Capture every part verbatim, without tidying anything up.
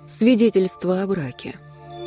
Свидетельство о браке.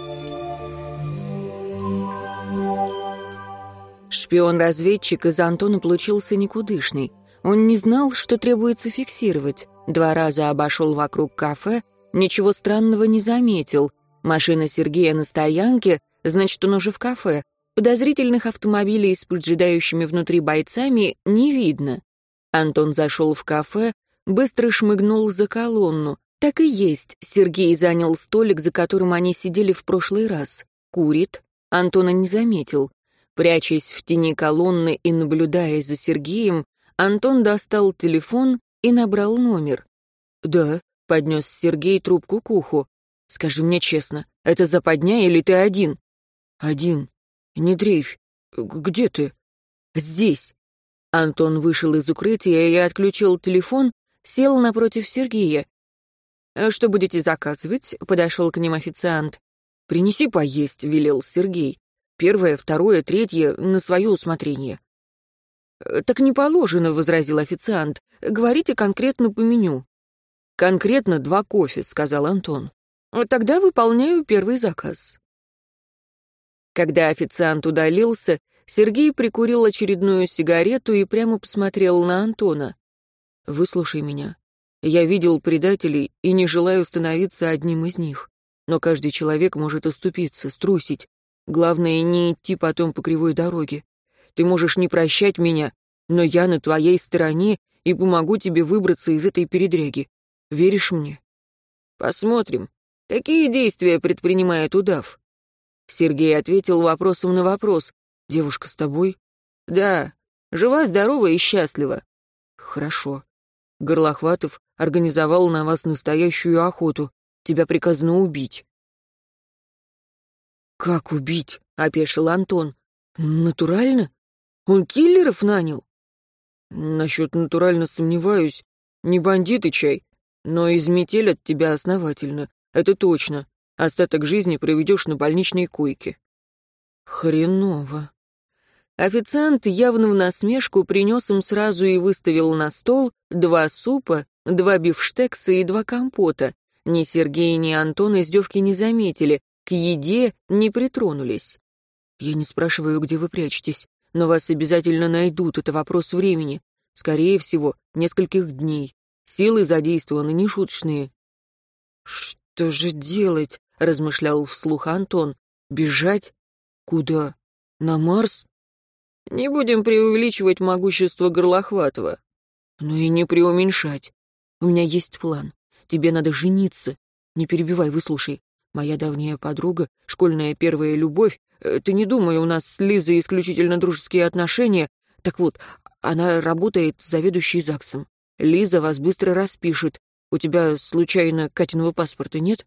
Шпион-разведчик из Антона получился никудышный. Он не знал, что требуется фиксировать. Два раза обошел вокруг кафе, ничего странного не заметил. Машина Сергея на стоянке, значит, он уже в кафе. Подозрительных автомобилей с поджидающими внутри бойцами не видно. Антон зашел в кафе, быстро шмыгнул за колонну. Так и есть, Сергей занял столик, за которым они сидели в прошлый раз. Курит, Антона не заметил. Прячась в тени колонны и наблюдая за Сергеем, Антон достал телефон и набрал номер. «Да», — поднес Сергей трубку к уху. «Скажи мне честно, это западня или ты один?» «Один. Не дрейфь. Где ты?» «Здесь». Антон вышел из укрытия и отключил телефон, сел напротив Сергея. «Что будете заказывать?» — подошел к ним официант. «Принеси поесть», — велел Сергей. «Первое, второе, третье — на свое усмотрение». «Так не положено», — возразил официант. «Говорите конкретно по меню». «Конкретно два кофе», — сказал Антон. «Тогда выполняю первый заказ». Когда официант удалился, Сергей прикурил очередную сигарету и прямо посмотрел на Антона. «Выслушай меня. Я видел предателей и не желаю становиться одним из них. Но каждый человек может оступиться, струсить. Главное, не идти потом по кривой дороге. Ты можешь не прощать меня, но я на твоей стороне и помогу тебе выбраться из этой передряги. Веришь мне?» «Посмотрим. Какие действия предпринимает удав?» Сергей ответил вопросом на вопрос. «Девушка с тобой?» «Да. Жива, здорова и счастлива». «Хорошо. Горлохватов организовал на вас настоящую охоту. Тебя приказано убить». «Как убить?» — опешил Антон. «Натурально? Он киллеров нанял?» «Насчет натурально сомневаюсь. Не бандиты, чай, но изметелят тебя основательно. Это точно. Остаток жизни проведешь на больничной койке». «Хреново». Официант явно в насмешку принес им сразу и выставил на стол два супа, два бифштекса и два компота. Ни Сергей, ни Антон издевки не заметили, к еде не притронулись. «Я не спрашиваю, где вы прячетесь, но вас обязательно найдут, это вопрос времени. Скорее всего, нескольких дней. Силы задействованы нешуточные». «Что же делать?» — размышлял вслух Антон. «Бежать? Куда? На Марс?» «Не будем преувеличивать могущество Горлохватова». «Ну и не преуменьшать. У меня есть план. Тебе надо жениться. Не перебивай, выслушай. Моя давняя подруга, школьная первая любовь. Ты не думай, у нас с Лизой исключительно дружеские отношения. Так вот, она работает заведующей ЗАГСом. Лиза вас быстро распишет. У тебя, случайно, Катиного паспорта нет?»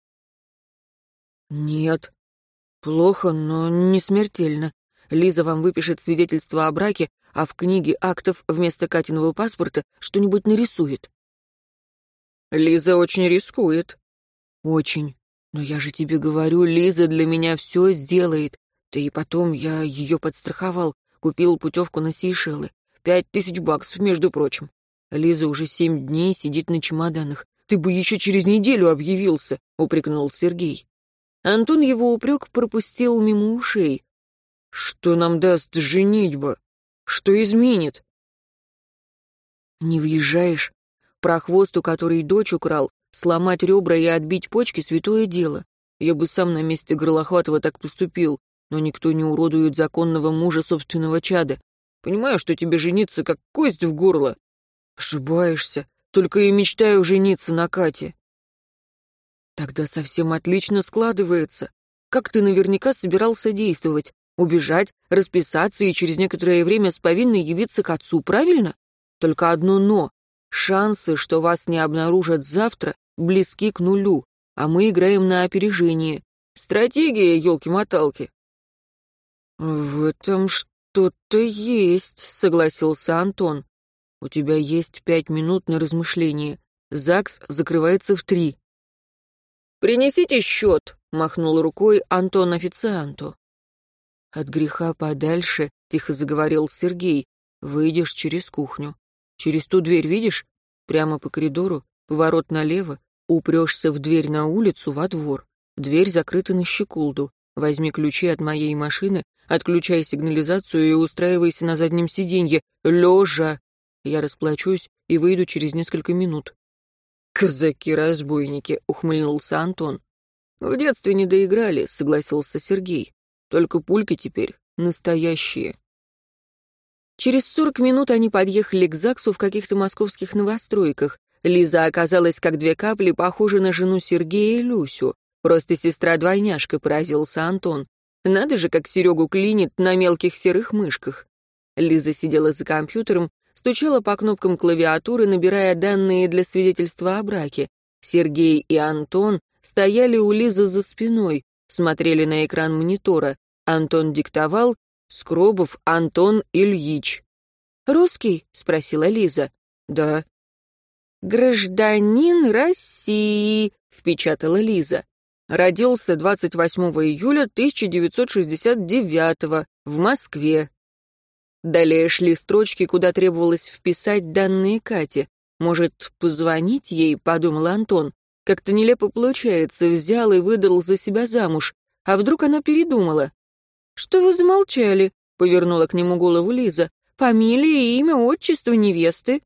«Нет. Плохо, но не смертельно. Лиза вам выпишет свидетельство о браке, а в книге актов вместо Катиного паспорта что-нибудь нарисует». «Лиза очень рискует». «Очень. Но я же тебе говорю, Лиза для меня все сделает. Да и потом я ее подстраховал, купил путевку на Сейшелы. Пять тысяч баксов, между прочим. Лиза уже семь дней сидит на чемоданах. Ты бы еще через неделю объявился», — упрекнул Сергей. Антон его упрек пропустил мимо ушей. «Что нам даст женитьба? Что изменит?» «Не въезжаешь? Прохвосту, который дочь украл, сломать ребра и отбить почки — святое дело. Я бы сам на месте Горлохватова так поступил, но никто не уродует законного мужа собственного чада. Понимаю, что тебе жениться как кость в горло». «Ошибаешься. Только и мечтаю жениться на Кате». «Тогда совсем отлично складывается. Как ты наверняка собирался действовать? Убежать, расписаться и через некоторое время с повинной явиться к отцу, правильно? Только одно «но». Шансы, что вас не обнаружат завтра, близки к нулю, а мы играем на опережение. Стратегия, елки-моталки». «В этом что-то есть», — согласился Антон. «У тебя есть пять минут на размышление. ЗАГС закрывается в три». «Принесите счет», — махнул рукой Антон официанту. «От греха подальше», — тихо заговорил Сергей, — «выйдешь через кухню. Через ту дверь, видишь? Прямо по коридору, поворот налево, Упрешься в дверь на улицу, во двор. Дверь закрыта на щеколду. Возьми ключи от моей машины, отключай сигнализацию и устраивайся на заднем сиденье, лежа. Я расплачусь и выйду через несколько минут». «Казаки-разбойники», — ухмыльнулся Антон. «В детстве не доиграли», — согласился Сергей. «Только пульки теперь настоящие». Через сорок минут они подъехали к ЗАГСу в каких-то московских новостройках. Лиза оказалась, как две капли, похожа на жену Сергея и Люсю. Просто сестра-двойняшка, поразился Антон. Надо же, как Серегу клинит на мелких серых мышках. Лиза сидела за компьютером, стучала по кнопкам клавиатуры, набирая данные для свидетельства о браке. Сергей и Антон стояли у Лизы за спиной, смотрели на экран монитора. Антон диктовал: «Скробов Антон Ильич». «Русский?» — спросила Лиза. «Да». «Гражданин России», — впечатала Лиза. «Родился двадцать восьмого июля тысяча девятьсот шестьдесят девятого в Москве». Далее шли строчки, куда требовалось вписать данные Кати. «Может, позвонить ей?» — подумал Антон. «Как-то нелепо получается, взял и выдал за себя замуж. А вдруг она передумала?» «Что вы замолчали?» — повернула к нему голову Лиза. «Фамилия, имя, отчество невесты?»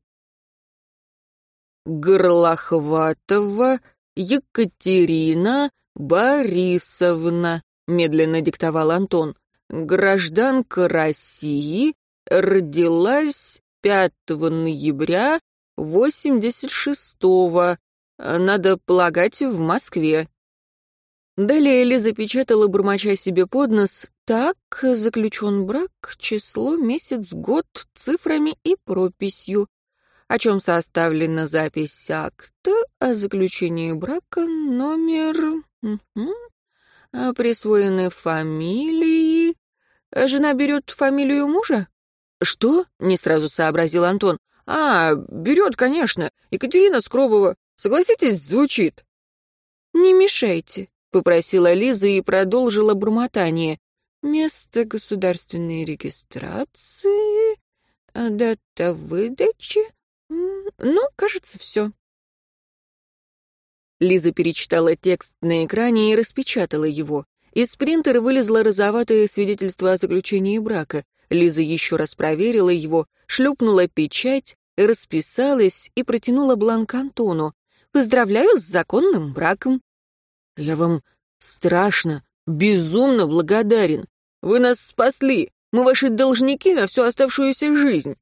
«Горлохватова Екатерина Борисовна», — медленно диктовал Антон. «Гражданка России, родилась пятого ноября восемьдесят шестого, надо полагать, в Москве». Далее Лиза печатала, бормоча себе под нос: «Так, заключен брак, число, месяц, год, цифрами и прописью, о чем составлена запись акта о заключении брака, номер, угу. Присвоены фамилии. Жена берет фамилию мужа?» «Что?» — не сразу сообразил Антон. «А, берет, конечно. Екатерина Скробова. Согласитесь, звучит». «Не мешайте», — попросила Лиза и продолжила бормотание. «Место государственной регистрации, дата выдачи. Ну, кажется, все». Лиза перечитала текст на экране и распечатала его. Из принтера вылезло розоватое свидетельство о заключении брака. Лиза еще раз проверила его, шлепнула печать, расписалась и протянула бланк Антону. «Поздравляю с законным браком». «Я вам страшно, безумно благодарен. Вы нас спасли. Мы ваши должники на всю оставшуюся жизнь».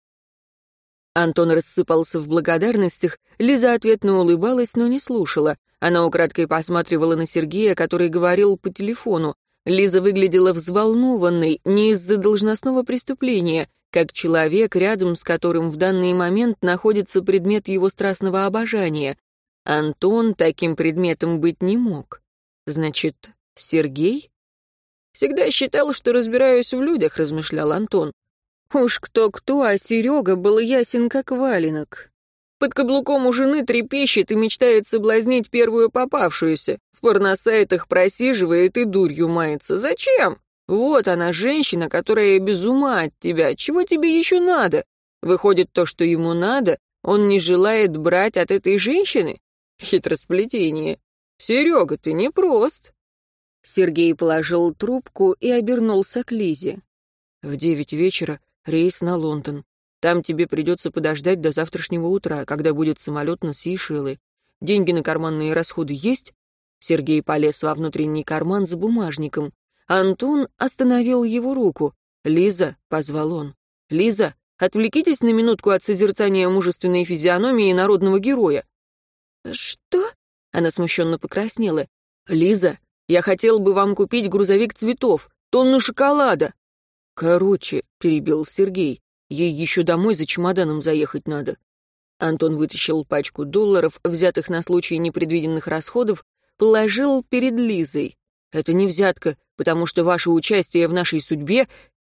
Антон рассыпался в благодарностях, Лиза ответно улыбалась, но не слушала. Она украдкой посматривала на Сергея, который говорил по телефону. Лиза выглядела взволнованной, не из-за должностного преступления, как человек, рядом с которым в данный момент находится предмет его страстного обожания. Антон таким предметом быть не мог. Значит, Сергей? «Всегда считал, что разбираюсь в людях», — размышлял Антон. Уж кто-кто, а Серега был ясен как валенок. Под каблуком у жены трепещет и мечтает соблазнить первую попавшуюся. В порносайтах просиживает и дурью мается. Зачем? Вот она, женщина, которая без ума от тебя. Чего тебе еще надо? Выходит, то, что ему надо, он не желает брать от этой женщины? Хитросплетение. Серега, ты непрост. Сергей положил трубку и обернулся к Лизе. В девять вечера рейс на Лондон. Там тебе придется подождать до завтрашнего утра, когда будет самолет на Сейшелы. Деньги на карманные расходы есть?» Сергей полез во внутренний карман за бумажником. Антон остановил его руку. «Лиза», — позвал он, — «Лиза, отвлекитесь на минутку от созерцания мужественной физиономии народного героя». «Что?» — она смущенно покраснела. «Лиза, я хотел бы вам купить грузовик цветов, тонну шоколада». «Короче», — перебил Сергей, — «ей еще домой за чемоданом заехать надо». Антон вытащил пачку долларов, взятых на случай непредвиденных расходов, положил перед Лизой. «Это не взятка, потому что ваше участие в нашей судьбе...»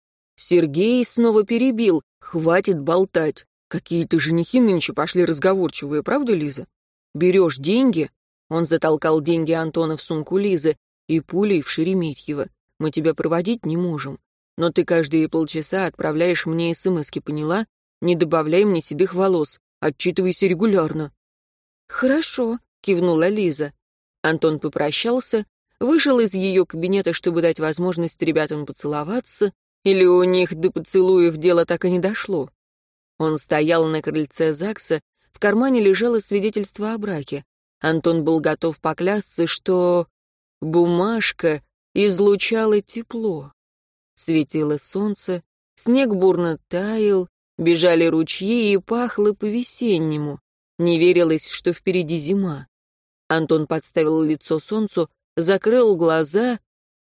Сергей снова перебил. «Хватит болтать. Какие-то женихи нынче пошли разговорчивые, правда, Лиза? Берешь деньги...» Он затолкал деньги Антона в сумку Лизы и пулей в Шереметьево. «Мы тебя проводить не можем. Но ты каждые полчаса отправляешь мне смски, поняла? Не добавляй мне седых волос. Отчитывайся регулярно». «Хорошо», кивнула Лиза. Антон попрощался, вышел из ее кабинета, чтобы дать возможность ребятам поцеловаться, или у них до поцелуев дело так и не дошло. Он стоял на крыльце ЗАГСа, в кармане лежало свидетельство о браке. Антон был готов поклясться, что бумажка излучала тепло. Светило солнце, снег бурно таял, бежали ручьи и пахло по-весеннему. Не верилось, что впереди зима. Антон подставил лицо солнцу, закрыл глаза.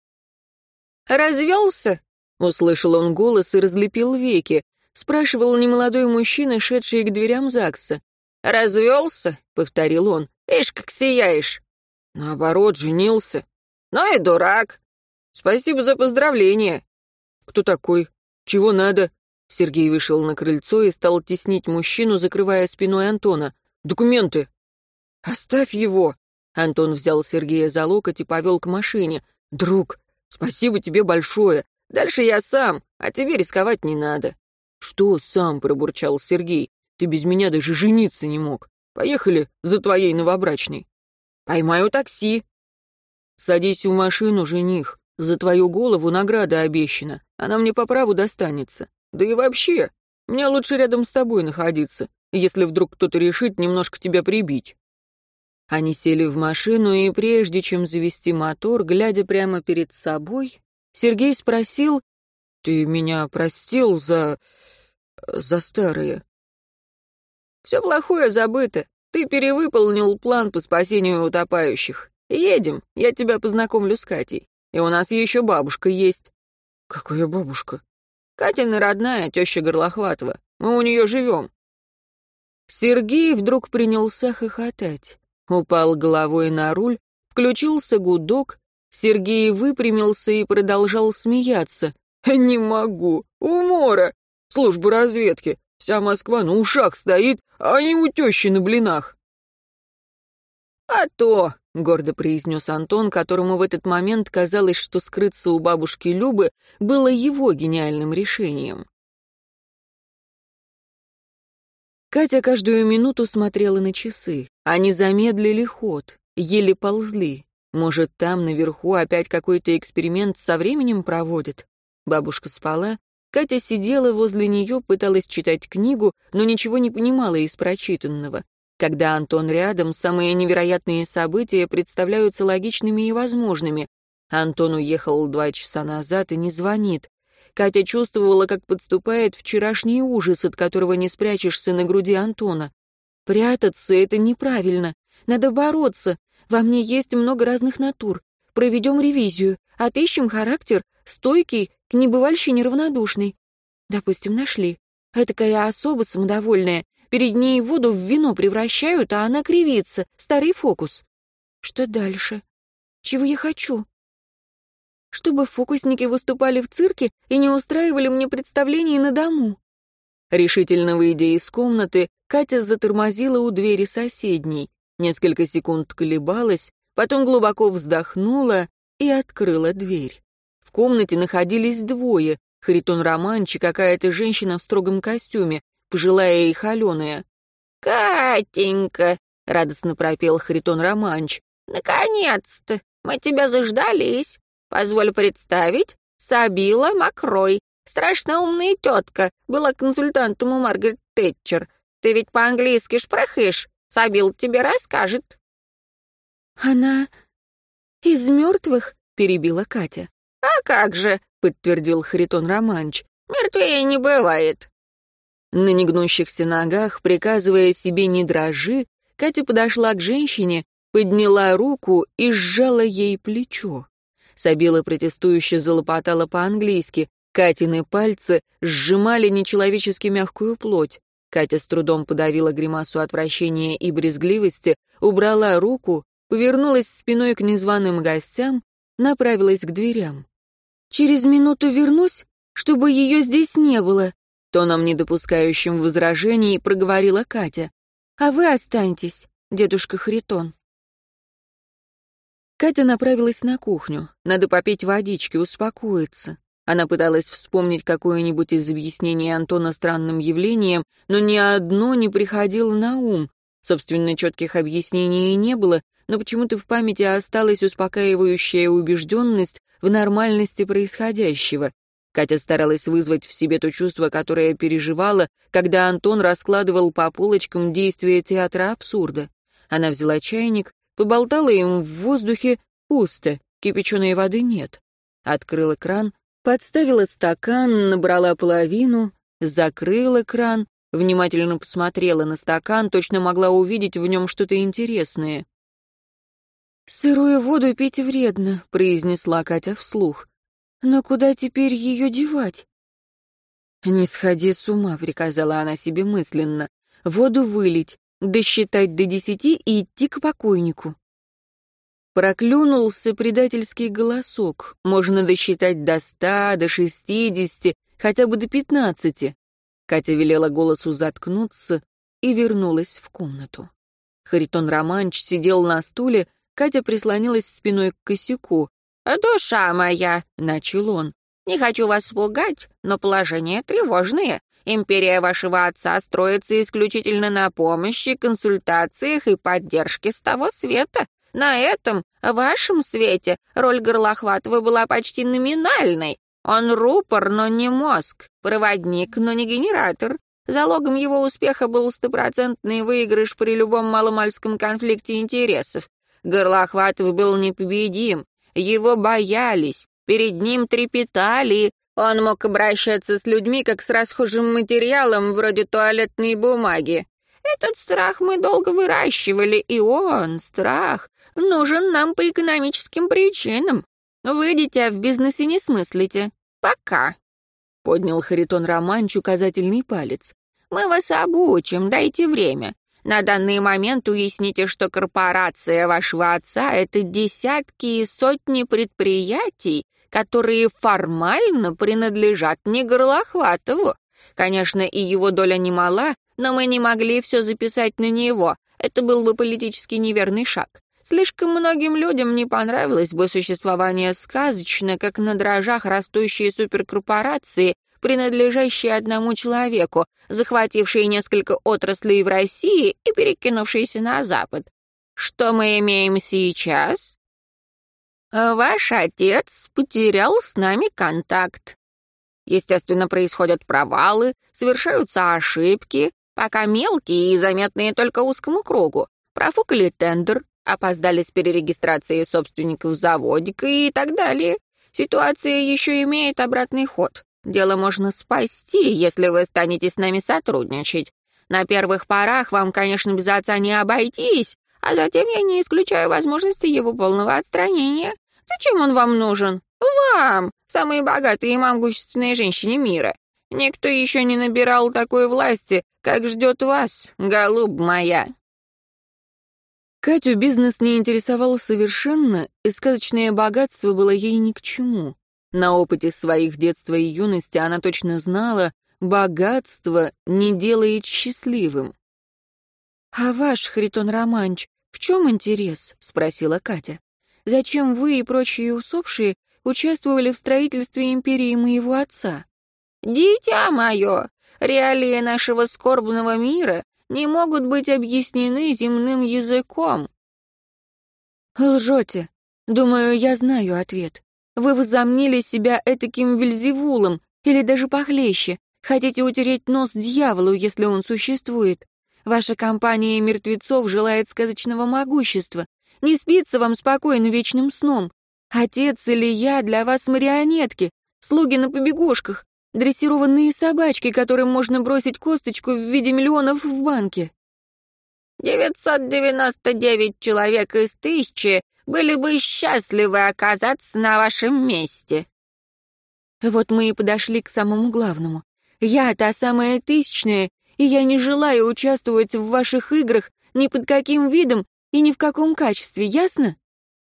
«Развелся?» — услышал он голос и разлепил веки. Спрашивал немолодой мужчина, шедший к дверям ЗАГСа. «Развелся?» — повторил он. «Ишь, как сияешь!» «Наоборот, женился». «Ну и дурак!» «Спасибо за поздравление». «Кто такой? Чего надо?» Сергей вышел на крыльцо и стал теснить мужчину, закрывая спиной Антона. «Документы!» «Оставь его!» Антон взял Сергея за локоть и повел к машине. «Друг, спасибо тебе большое. Дальше я сам, а тебе рисковать не надо». «Что сам?» — пробурчал Сергей. «Ты без меня даже жениться не мог. Поехали за твоей новобрачной». «Поймаю такси». «Садись в машину, жених. За твою голову награда обещана. Она мне по праву достанется. Да и вообще, мне лучше рядом с тобой находиться, если вдруг кто-то решит немножко тебя прибить». Они сели в машину, и прежде чем завести мотор, глядя прямо перед собой, Сергей спросил: «Ты меня простил за... за старое?» «Все плохое забыто. Ты перевыполнил план по спасению утопающих. Едем, я тебя познакомлю с Катей. И у нас еще бабушка есть». «Какая бабушка?» «Катина родная, теща Горлохватова. Мы у нее живем». Сергей вдруг принялся хохотать. Упал головой на руль, включился гудок. Сергей выпрямился и продолжал смеяться. «Не могу. Умора. Служба разведки. Вся Москва на ушах стоит, а не у тещи на блинах». «А то», — гордо произнес Антон, которому в этот момент казалось, что скрыться у бабушки Любы было его гениальным решением. Катя каждую минуту смотрела на часы. Они замедлили ход, еле ползли. Может, там, наверху, опять какой-то эксперимент со временем проводят? Бабушка спала. Катя сидела возле нее, пыталась читать книгу, но ничего не понимала из прочитанного. Когда Антон рядом, самые невероятные события представляются логичными и возможными. Антон уехал два часа назад и не звонит. Катя чувствовала, как подступает вчерашний ужас, от которого не спрячешься на груди Антона. Прятаться — это неправильно. Надо бороться. Во мне есть много разных натур. Проведем ревизию. Отыщем характер, стойкий, к небывальщине равнодушный. Допустим, нашли. Этакая особа самодовольная. Перед ней воду в вино превращают, а она кривится. Старый фокус. Что дальше? Чего я хочу? Чтобы фокусники выступали в цирке и не устраивали мне представлений на дому. Решительно выйдя из комнаты, Катя затормозила у двери соседней. Несколько секунд колебалась, потом глубоко вздохнула и открыла дверь. В комнате находились двое — Харитон Романч и какая-то женщина в строгом костюме, пожилая и холеная. «Катенька!» — радостно пропел Харитон Романч. «Наконец-то! Мы тебя заждались! Позволь представить, Сабила Макрой, страшно умная тетка, была консультантом у Маргарет Тэтчер. Ты ведь по-английски шпрехешь, Сабил тебе расскажет». «Она из мертвых?» — перебила Катя. «А как же!» — подтвердил Харитон Романч. «Мертвее не бывает». На негнущихся ногах, приказывая себе «не дрожи», Катя подошла к женщине, подняла руку и сжала ей плечо. Сабила протестующе залопотала по-английски. Катины пальцы сжимали нечеловечески мягкую плоть. Катя с трудом подавила гримасу отвращения и брезгливости, убрала руку, повернулась спиной к незваным гостям, направилась к дверям. «Через минуту вернусь, чтобы ее здесь не было», тоном, не допускающим возражений, проговорила Катя. «А вы останьтесь, дедушка Харитон». Катя направилась на кухню. Надо попить водички, успокоиться. Она пыталась вспомнить какое-нибудь из объяснений Антона странным явлением, но ни одно не приходило на ум. Собственно, четких объяснений не было, но почему-то в памяти осталась успокаивающая убежденность в нормальности происходящего. Катя старалась вызвать в себе то чувство, которое переживала, когда Антон раскладывал по полочкам действия театра абсурда. Она взяла чайник, поболтала им в воздухе, пусто, кипяченой воды нет. Открыла кран, подставила стакан, набрала половину, закрыла кран, внимательно посмотрела на стакан, точно могла увидеть в нем что-то интересное. «Сырую воду пить вредно», — произнесла Катя вслух. «Но куда теперь ее девать?» «Не сходи с ума», — приказала она себе мысленно. «Воду вылить, досчитать до десяти и идти к покойнику». Проклюнулся предательский голосок. Можно досчитать до ста, до шестидесяти, хотя бы до пятнадцати. Катя велела голосу заткнуться и вернулась в комнату. Харитон Романч сидел на стуле, Катя прислонилась спиной к косяку. «Душа моя», — начал он, — «не хочу вас пугать, но положение тревожное. Империя вашего отца строится исключительно на помощи, консультациях и поддержке с того света. На этом, вашем свете, роль Горлохватова была почти номинальной. Он рупор, но не мозг, проводник, но не генератор. Залогом его успеха был стопроцентный выигрыш при любом маломальском конфликте интересов. Горлохватов был непобедим, его боялись, перед ним трепетали. Он мог обращаться с людьми, как с расхожим материалом, вроде туалетной бумаги. Этот страх мы долго выращивали, и он, страх, нужен нам по экономическим причинам. Вы, дитя, в бизнесе не смыслите. Пока. Поднял Харитон Романч указательный палец. Мы вас обучим, дайте время. На данный момент уясните, что корпорация вашего отца — это десятки и сотни предприятий, которые формально принадлежат не Горлохватову. Конечно, и его доля немала, но мы не могли все записать на него. Это был бы политически неверный шаг. Слишком многим людям не понравилось бы существование сказочно, как на дрожжах растущей суперкорпорации, принадлежащей одному человеку, захватившей несколько отраслей в России и перекинувшейся на Запад. Что мы имеем сейчас? Ваш отец потерял с нами контакт. Естественно, происходят провалы, совершаются ошибки, пока мелкие и заметные только узкому кругу. Профукали тендер, опоздали с перерегистрацией собственников заводика и так далее. Ситуация еще имеет обратный ход. Дело можно спасти, если вы станете с нами сотрудничать. На первых порах вам, конечно, без отца не обойтись, а затем я не исключаю возможности его полного отстранения. Зачем он вам нужен? Вам, самые богатые и могущественные женщины мира. Никто еще не набирал такой власти, как ждет вас, голубь моя». Катю бизнес не интересовал совершенно, и сказочное богатство было ей ни к чему. На опыте своих детства и юности она точно знала, богатство не делает счастливым. «А ваш, Харитон Романч, в чем интерес?» — спросила Катя. «Зачем вы и прочие усопшие участвовали в строительстве империи моего отца?» «Дитя мое, реалии нашего скорбного мира не могут быть объяснены земным языком». «Лжете. Думаю, я знаю ответ. Вы возомнили себя этаким Вельзевулом, или даже похлеще. Хотите утереть нос дьяволу, если он существует. Ваша компания мертвецов желает сказочного могущества. Не спится вам спокойно вечным сном. Отец или я для вас марионетки, слуги на побегушках, дрессированные собачки, которым можно бросить косточку в виде миллионов в банке». «девятьсот девяносто девять человек из тысячи были бы счастливы оказаться на вашем месте». «Вот мы и подошли к самому главному. Я та самая тысячная, и я не желаю участвовать в ваших играх ни под каким видом и ни в каком качестве, ясно?»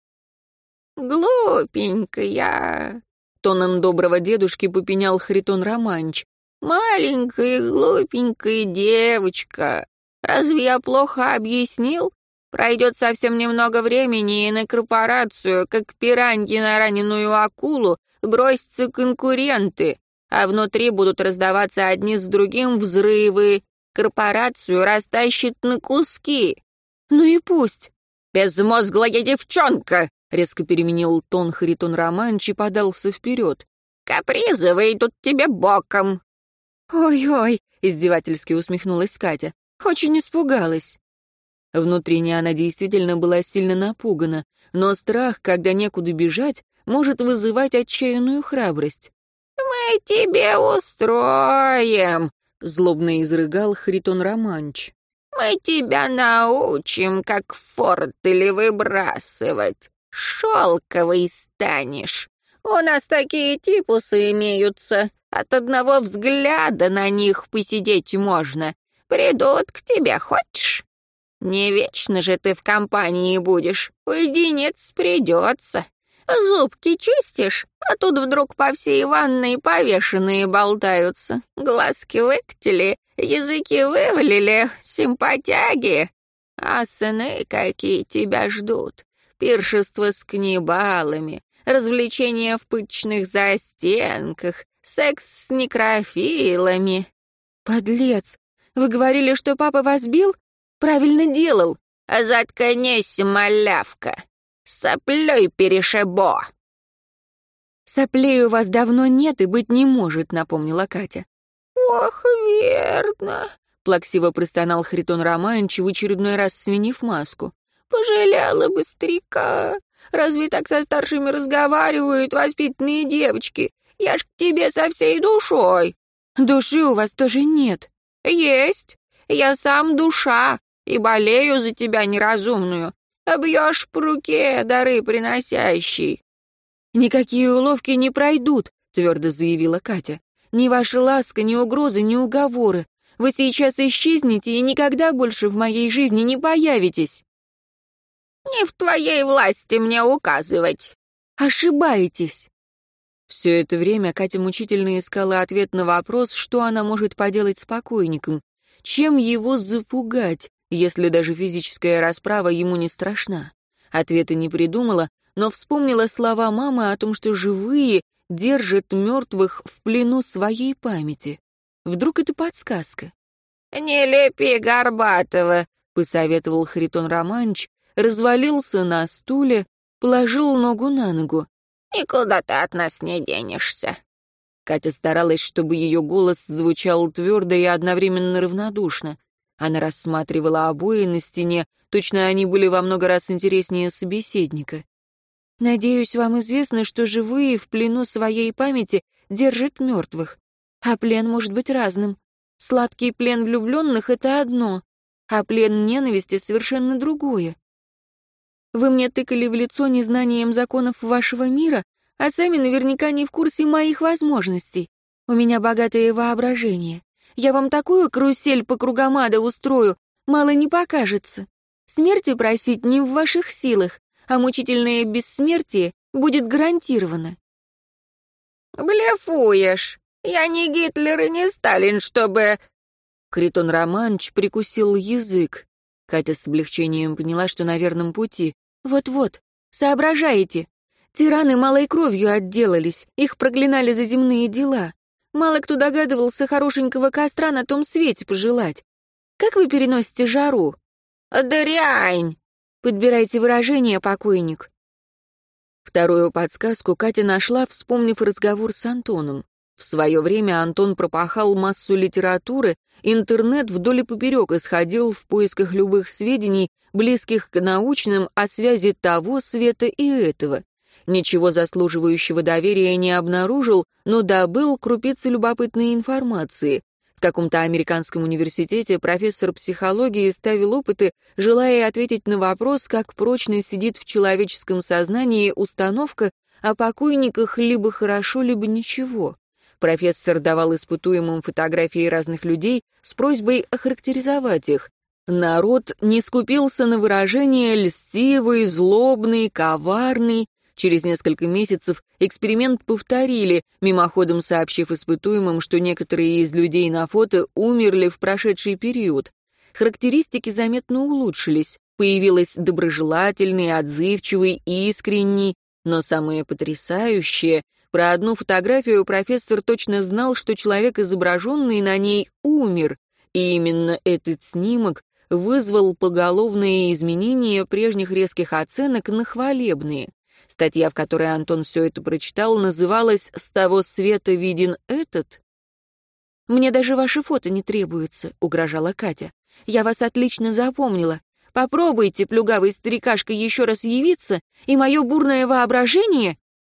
«Глупенькая», — тоном доброго дедушки попенял Харитон Романч. «Маленькая глупенькая девочка. Разве я плохо объяснил? Пройдет совсем немного времени, и на корпорацию, как пираньи на раненую акулу, бросятся конкуренты, а внутри будут раздаваться одни с другим взрывы. Корпорацию растащит на куски». «Ну и пусть». «Безмозглая девчонка!» — резко переменил тон Харитон Романович и подался вперед. «Капризы выйдут тебе боком». «Ой-ой», — издевательски усмехнулась Катя, — «очень испугалась». Внутренне она действительно была сильно напугана, но страх, когда некуда бежать, может вызывать отчаянную храбрость. «Мы тебе устроим», — злобно изрыгал Харитон Романович. «Мы тебя научим, как фортели выбрасывать. Шелковый станешь. У нас такие типусы имеются. От одного взгляда на них посидеть можно. Придут к тебе, хочешь? Не вечно же ты в компании будешь. Уединец придется. Зубки чистишь, а тут вдруг по всей ванной повешенные болтаются. Глазки выкатили, языки вывалили, симпатяги. А сыны какие тебя ждут. Пиршество с каннибалами, развлечения в пыточных застенках, секс с некрофилами». «Подлец! Вы говорили, что папа вас бил? Правильно делал!» «Заткнись, малявка! Соплей перешибо!» «Соплей у вас давно нет и быть не может», — напомнила Катя. «Ох, верно!» — плаксиво простонал Харитон Романович, в очередной раз сменив маску. «Пожалела бы старика. Разве так со старшими разговаривают воспитанные девочки? Я ж к тебе со всей душой». «Души у вас тоже нет». «Есть. Я сам душа и болею за тебя неразумную. Обьешь по руке, дары приносящий». «Никакие уловки не пройдут», — твердо заявила Катя. «Ни ваша ласка, ни угрозы, ни уговоры. Вы сейчас исчезнете и никогда больше в моей жизни не появитесь». «Не в твоей власти мне указывать». «Ошибаетесь». Все это время Катя мучительно искала ответ на вопрос, что она может поделать с покойником, чем его запугать, если даже физическая расправа ему не страшна. Ответа не придумала, но вспомнила слова мамы о том, что живые держат мертвых в плену своей памяти. Вдруг это подсказка? «Не лепи Горбатова», — посоветовал Харитон Романович, развалился на стуле, положил ногу на ногу. «Никуда ты от нас не денешься». Катя старалась, чтобы ее голос звучал твердо и одновременно равнодушно. Она рассматривала обои на стене, точно они были во много раз интереснее собеседника. «Надеюсь, вам известно, что живые в плену своей памяти держат мертвых. А плен может быть разным. Сладкий плен влюбленных — это одно, а плен ненависти — совершенно другое. Вы мне тыкали в лицо незнанием законов вашего мира, а сами наверняка не в курсе моих возможностей. У меня богатое воображение. Я вам такую карусель по кругам ада устрою, мало не покажется. Смерти просить не в ваших силах, а мучительное бессмертие будет гарантировано». «Блефуешь. Я не Гитлер и не Сталин, чтобы...» Харитон Романович прикусил язык. Катя с облегчением поняла, что на верном пути. «Вот-вот, соображаете. Тираны малой кровью отделались, их проклинали за земные дела. Мало кто догадывался хорошенького костра на том свете пожелать. Как вы переносите жару?» «Дрянь!» Подбирайте выражение, покойник. Вторую подсказку Катя нашла, вспомнив разговор с Антоном. В свое время Антон пропахал массу литературы, интернет вдоль и поперек исходил в поисках любых сведений, близких к научным, о связи того света и этого. Ничего заслуживающего доверия не обнаружил, но добыл крупицы любопытной информации. В каком-то американском университете профессор психологии ставил опыты, желая ответить на вопрос, как прочно сидит в человеческом сознании установка о покойниках либо хорошо, либо ничего. Профессор давал испытуемым фотографии разных людей с просьбой охарактеризовать их. Народ не скупился на выражения «льстивый», «злобный», «коварный». Через несколько месяцев эксперимент повторили, мимоходом сообщив испытуемым, что некоторые из людей на фото умерли в прошедший период. Характеристики заметно улучшились. Появилась доброжелательный, отзывчивый, искренний. Но самое потрясающее — про одну фотографию профессор точно знал, что человек, изображенный на ней, умер. И именно этот снимок вызвал поголовные изменения прежних резких оценок на хвалебные. Статья, в которой Антон все это прочитал, называлась «С того света виден этот». «Мне даже ваши фото не требуется», — угрожала Катя. «Я вас отлично запомнила. Попробуйте, плюгавый старикашка, еще раз явиться, и мое бурное воображение...»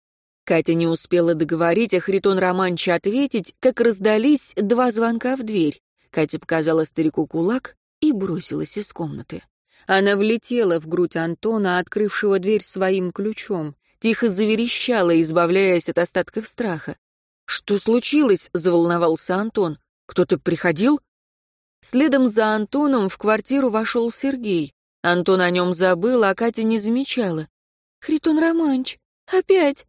Катя не успела договорить, а Харитон Романча ответить, как раздались два звонка в дверь. Катя показала старику кулак и бросилась из комнаты. Она влетела в грудь Антона, открывшего дверь своим ключом, тихо заверещала, избавляясь от остатков страха. «Что случилось?» — заволновался Антон. «Кто-то приходил?» Следом за Антоном в квартиру вошел Сергей. Антон о нем забыл, а Катя не замечала. «Харитон Романч, опять!»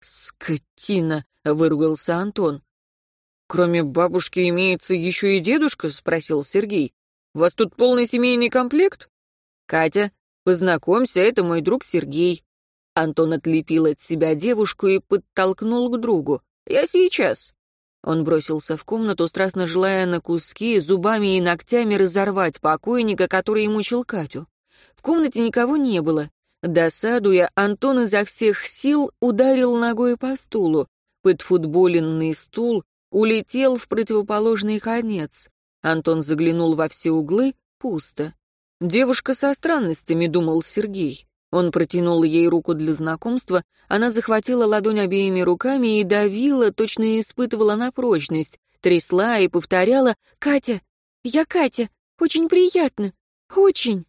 «Скотина!» — выругался Антон. «Кроме бабушки имеется еще и дедушка?» — спросил Сергей. «У вас тут полный семейный комплект?» «Катя, познакомься, это мой друг Сергей». Антон отлепил от себя девушку и подтолкнул к другу. «Я сейчас». Он бросился в комнату, страстно желая на куски, зубами и ногтями разорвать покойника, который мучил Катю. В комнате никого не было. Досадуя, Антон изо всех сил ударил ногой по стулу. Подфутболенный стул улетел в противоположный конец. Антон заглянул во все углы — пусто. «Девушка со странностями», — думал Сергей. Он протянул ей руку для знакомства, она захватила ладонь обеими руками и давила, точно испытывала на прочность, трясла и повторяла: «Катя, я Катя, очень приятно, очень».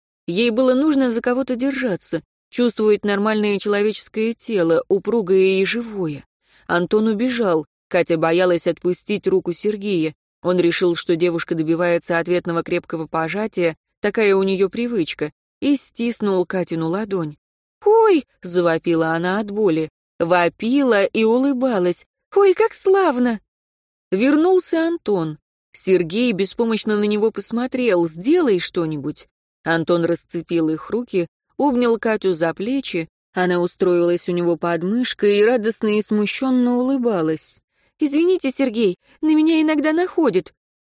Ей было нужно за кого-то держаться, чувствовать нормальное человеческое тело, упругое и живое. Антон убежал, Катя боялась отпустить руку Сергея. Он решил, что девушка добивается ответного крепкого пожатия, такая у нее привычка, и стиснул Катину ладонь. «Ой!» — завопила она от боли. Вопила и улыбалась. «Ой, как славно!» Вернулся Антон. Сергей беспомощно на него посмотрел. «Сделай что-нибудь». Антон расцепил их руки, обнял Катю за плечи, она устроилась у него под мышкой и радостно и смущенно улыбалась. «Извините, Сергей, на меня иногда находит».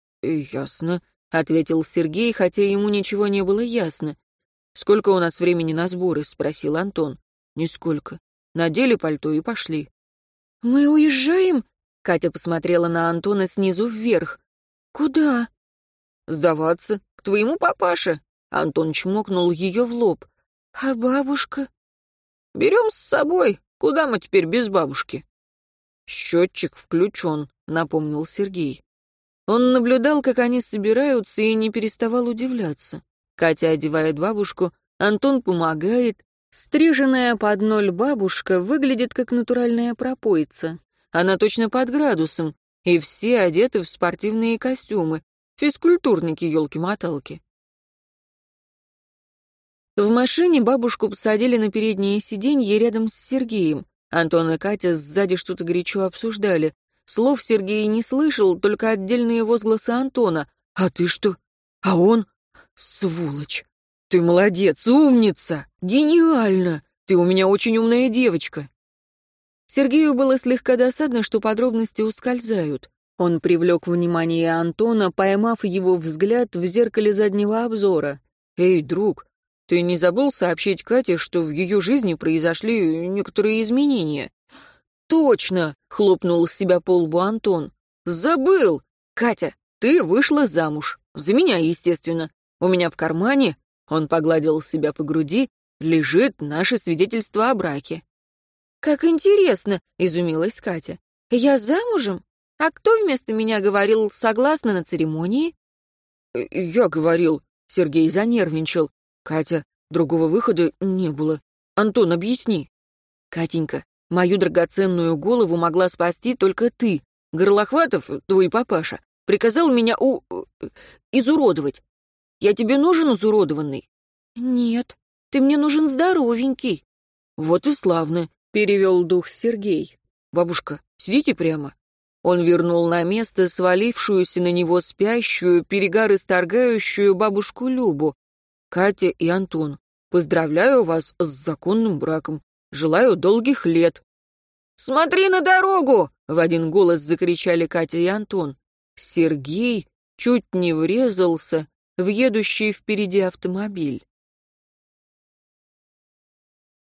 «Ясно», — ответил Сергей, хотя ему ничего не было ясно. «Сколько у нас времени на сборы?» — спросил Антон. «Нисколько. Надели пальто и пошли». «Мы уезжаем?» — Катя посмотрела на Антона снизу вверх. «Куда?» «Сдаваться. К твоему папаше». Антон чмокнул ее в лоб. «А бабушка?» «Берем с собой. Куда мы теперь без бабушки?» «Счетчик включен», — напомнил Сергей. Он наблюдал, как они собираются, и не переставал удивляться. Катя одевает бабушку, Антон помогает. Стриженная под ноль бабушка выглядит как натуральная пропойца. Она точно под градусом, и все одеты в спортивные костюмы. Физкультурники, елки-моталки. В машине бабушку посадили на переднее сиденье рядом с Сергеем. Антон и Катя сзади что-то горячо обсуждали. Слов Сергей не слышал, только отдельные возгласы Антона. «А ты что? А он? Сволочь! Ты молодец, умница! Гениально! Ты у меня очень умная девочка!» Сергею было слегка досадно, что подробности ускользают. Он привлек внимание Антона, поймав его взгляд в зеркале заднего обзора. «Эй, друг, ты не забыл сообщить Кате, что в ее жизни произошли некоторые изменения?» «Точно!» — хлопнул с себя по лбу Антон. «Забыл! Катя, ты вышла замуж. За меня, естественно. У меня в кармане...» — он погладил себя по груди — «лежит наше свидетельство о браке». «Как интересно!» — изумилась Катя. «Я замужем? А кто вместо меня говорил «согласно» на церемонии?» «Я говорил...» — Сергей занервничал. «Катя, другого выхода не было. Антон, объясни». «Катенька, мою драгоценную голову могла спасти только ты. Горлохватов, твой папаша, приказал меня у... изуродовать. Я тебе нужен изуродованный?» «Нет, ты мне нужен здоровенький». «Вот и славно», — перевел дух Сергей. «Бабушка, сидите прямо». Он вернул на место свалившуюся на него спящую, перегар исторгающую бабушку Любу. «Катя и Антон, поздравляю вас с законным браком. Желаю долгих лет». «Смотри на дорогу!» — в один голос закричали Катя и Антон. Сергей чуть не врезался в едущий впереди автомобиль.